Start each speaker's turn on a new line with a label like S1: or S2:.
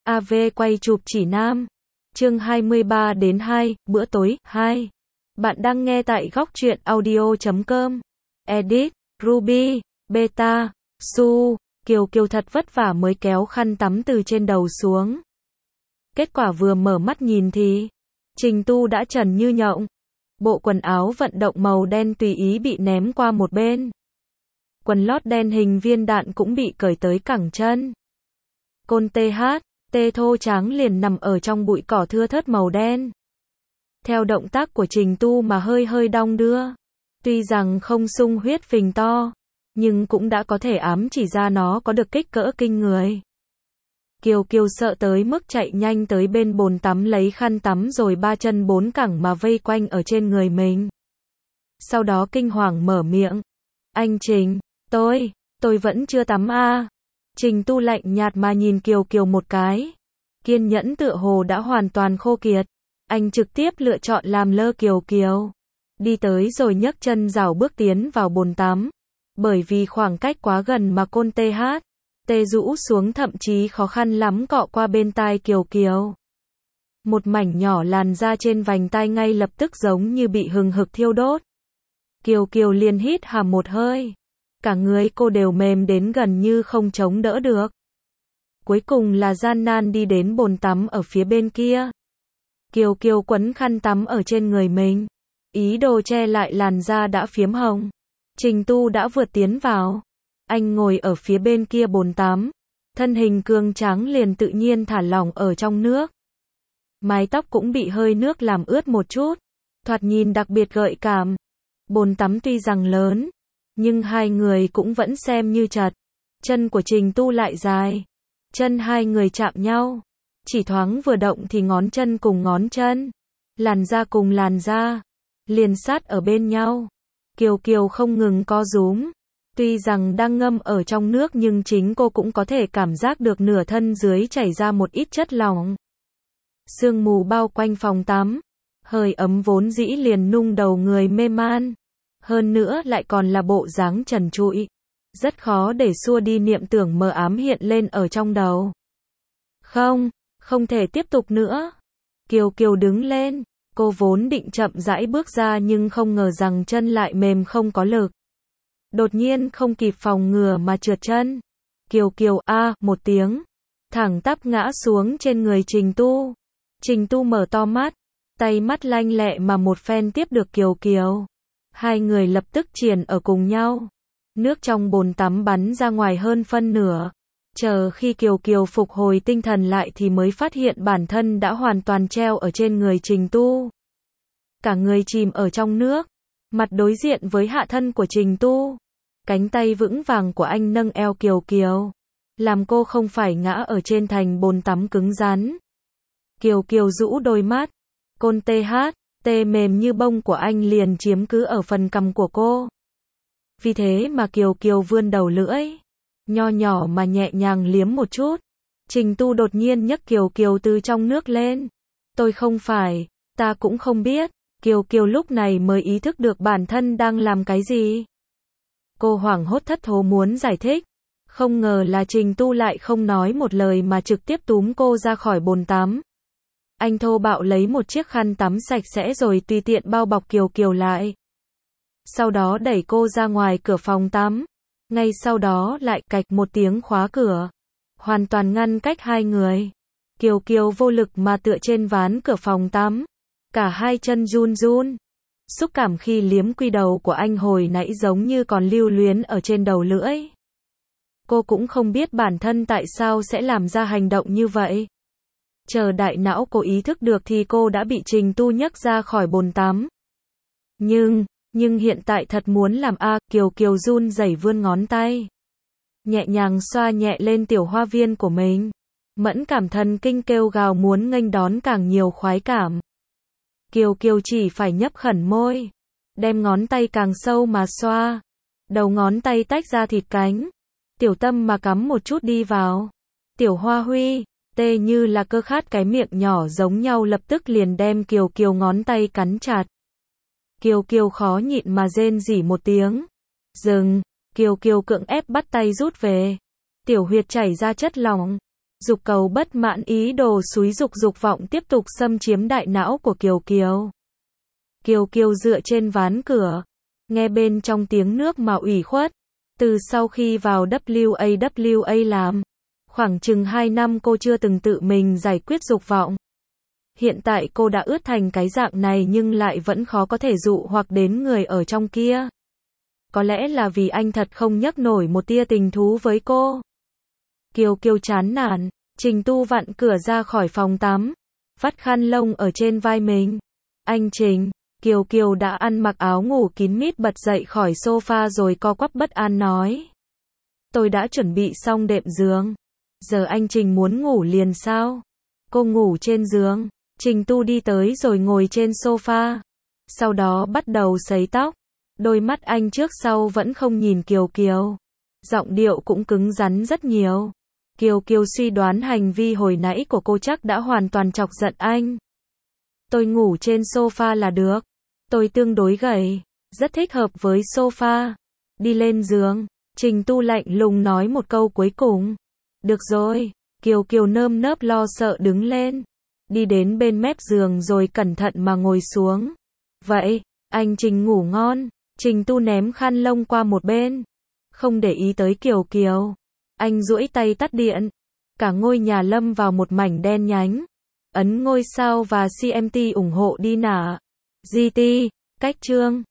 S1: AV quay chụp chỉ nam. Chương 23 đến 2, bữa tối 2. Bạn đang nghe tại góc truyện audio.com. Edit, Ruby, Beta, Su, Kiều Kiều thật vất vả mới kéo khăn tắm từ trên đầu xuống. Kết quả vừa mở mắt nhìn thì Trình Tu đã trần như nhộng. Bộ quần áo vận động màu đen tùy ý bị ném qua một bên. Quần lót đen hình viên đạn cũng bị cởi tới cẳng chân. Côn tê thô tráng liền nằm ở trong bụi cỏ thưa thớt màu đen. Theo động tác của Trình Tu mà hơi hơi đong đưa. Tuy rằng không sung huyết phình to, nhưng cũng đã có thể ám chỉ ra nó có được kích cỡ kinh người. Kiều Kiều sợ tới mức chạy nhanh tới bên bồn tắm lấy khăn tắm rồi ba chân bốn cẳng mà vây quanh ở trên người mình. Sau đó kinh hoàng mở miệng. Anh Trình, tôi vẫn chưa tắm à. Trình Tu lạnh nhạt mà nhìn Kiều Kiều một cái. Kiên nhẫn tựa hồ đã hoàn toàn khô kiệt. Anh trực tiếp lựa chọn làm lơ Kiều Kiều. Đi tới rồi nhấc chân rảo bước tiến vào bồn tắm. Bởi vì khoảng cách quá gần mà côn tê rũ xuống thậm chí khó khăn lắm cọ qua bên tai Kiều Kiều. Một mảnh nhỏ làn da trên vành tai ngay lập tức giống như bị hừng hực thiêu đốt. Kiều Kiều liền hít hà một hơi. Cả người cô đều mềm đến gần như không chống đỡ được. Cuối cùng là gian nan đi đến bồn tắm ở phía bên kia. Kiều Kiều quấn khăn tắm ở trên người mình. Ý đồ che lại làn da đã phiếm hồng. Trình Tu đã vượt tiến vào. Anh ngồi ở phía bên kia bồn tắm. Thân hình cường tráng liền tự nhiên thả lỏng ở trong nước. Mái tóc cũng bị hơi nước làm ướt một chút. Thoạt nhìn đặc biệt gợi cảm. Bồn tắm tuy rằng lớn, nhưng hai người cũng vẫn xem như chật. Chân của Trình Tu lại dài. Chân hai người chạm nhau. Chỉ thoáng vừa động thì ngón chân cùng ngón chân. Làn da cùng làn da. Liền sát ở bên nhau. Kiều Kiều không ngừng co rúm. Tuy rằng đang ngâm ở trong nước nhưng chính cô cũng có thể cảm giác được nửa thân dưới chảy ra một ít chất lỏng. Sương mù bao quanh phòng tắm. Hơi ấm vốn dĩ liền nung đầu người mê man. Hơn nữa lại còn là bộ dáng trần trụi. Rất khó để xua đi niệm tưởng mờ ám hiện lên ở trong đầu. Không thể tiếp tục nữa. Kiều Kiều đứng lên. Cô vốn định chậm rãi bước ra nhưng không ngờ rằng chân lại mềm không có lực. Đột nhiên không kịp phòng ngừa mà trượt chân. Kiều Kiều một tiếng. Thẳng tắp ngã xuống trên người Trình Tu. Trình Tu mở to mắt. Tay mắt lanh lẹ mà một phen tiếp được Kiều Kiều. Hai người lập tức triền ở cùng nhau. Nước trong bồn tắm bắn ra ngoài hơn phân nửa. Chờ khi Kiều Kiều phục hồi tinh thần lại thì mới phát hiện bản thân đã hoàn toàn treo ở trên người Trình Tu. Cả người chìm ở trong nước. Mặt đối diện với hạ thân của Trình Tu. Cánh tay vững vàng của anh nâng eo Kiều Kiều. Làm cô không phải ngã ở trên thành bồn tắm cứng rắn. Kiều Kiều rũ đôi mắt. Côn tê mềm như bông của anh liền chiếm cứ ở phần cằm của cô. Vì thế mà Kiều Kiều vươn đầu lưỡi. Nho nhỏ mà nhẹ nhàng liếm một chút. Trình Tu đột nhiên nhấc Kiều Kiều từ trong nước lên. Tôi không phải, ta cũng không biết. Kiều Kiều lúc này mới ý thức được bản thân đang làm cái gì. Cô hoảng hốt thất thố muốn giải thích. Không ngờ là Trình Tu lại không nói một lời mà trực tiếp túm cô ra khỏi bồn tắm. Anh thô bạo lấy một chiếc khăn tắm sạch sẽ rồi tùy tiện bao bọc Kiều Kiều lại. Sau đó đẩy cô ra ngoài cửa phòng tắm. Ngay sau đó lại cạch một tiếng khóa cửa. Hoàn toàn ngăn cách hai người. Kiều Kiều vô lực mà tựa trên ván cửa phòng tắm. Cả hai chân run run. Xúc cảm khi liếm quy đầu của anh hồi nãy giống như còn lưu luyến ở trên đầu lưỡi. Cô cũng không biết bản thân tại sao sẽ làm ra hành động như vậy. Chờ đại não cô ý thức được thì cô đã bị Trình Tu nhấc ra khỏi bồn tắm. Nhưng hiện tại thật muốn làm Kiều Kiều run rẩy vươn ngón tay. Nhẹ nhàng xoa nhẹ lên tiểu hoa viên của mình. Mẫn cảm thần kinh kêu gào muốn nghênh đón càng nhiều khoái cảm. Kiều Kiều chỉ phải nhấp khẩn môi. Đem ngón tay càng sâu mà xoa. Đầu ngón tay tách ra thịt cánh. Tiểu tâm mà cắm một chút đi vào. Tiểu hoa huy, tê như là cơ khát cái miệng nhỏ giống nhau lập tức liền đem Kiều Kiều ngón tay cắn chặt. Kiều Kiều khó nhịn mà rên rỉ một tiếng. Dừng, Kiều Kiều cưỡng ép bắt tay rút về. Tiểu huyệt chảy ra chất lỏng. Dục cầu bất mãn, ý đồ xúi dục vọng tiếp tục xâm chiếm đại não của Kiều Kiều. Kiều Kiều dựa trên ván cửa, nghe bên trong tiếng nước mà ủy khuất. Từ sau khi vào WAWA làm, khoảng chừng 2 năm cô chưa từng tự mình giải quyết dục vọng. Hiện tại cô đã ướt thành cái dạng này nhưng lại vẫn khó có thể dụ hoặc đến người ở trong kia. Có lẽ là vì anh thật không nhấc nổi một tia tình thú với cô. Kiều Kiều chán nản, Trình Tu vặn cửa ra khỏi phòng tắm, vắt khăn lông ở trên vai mình. Anh Trình, Kiều Kiều đã ăn mặc áo ngủ kín mít bật dậy khỏi sofa rồi co quắp bất an nói. Tôi đã chuẩn bị xong đệm giường. Giờ anh Trình muốn ngủ liền sao? Cô ngủ trên giường. Trình Tu đi tới rồi ngồi trên sofa. Sau đó bắt đầu sấy tóc. Đôi mắt anh trước sau vẫn không nhìn Kiều Kiều. Giọng điệu cũng cứng rắn rất nhiều. Kiều Kiều suy đoán hành vi hồi nãy của cô chắc đã hoàn toàn chọc giận anh. Tôi ngủ trên sofa là được. Tôi tương đối gầy, rất thích hợp với sofa. Đi lên giường, Trình Tu lạnh lùng nói một câu cuối cùng. Được rồi, Kiều Kiều nơm nớp lo sợ đứng lên. Đi đến bên mép giường rồi cẩn thận mà ngồi xuống. Vậy, anh Trình ngủ ngon. Trình Tu ném khăn lông qua một bên. Không để ý tới Kiều Kiều. Anh duỗi tay tắt điện. Cả ngôi nhà lâm vào một mảnh đen nhánh. Ấn ngôi sao và CMT ủng hộ đi nả. GT, cách chương.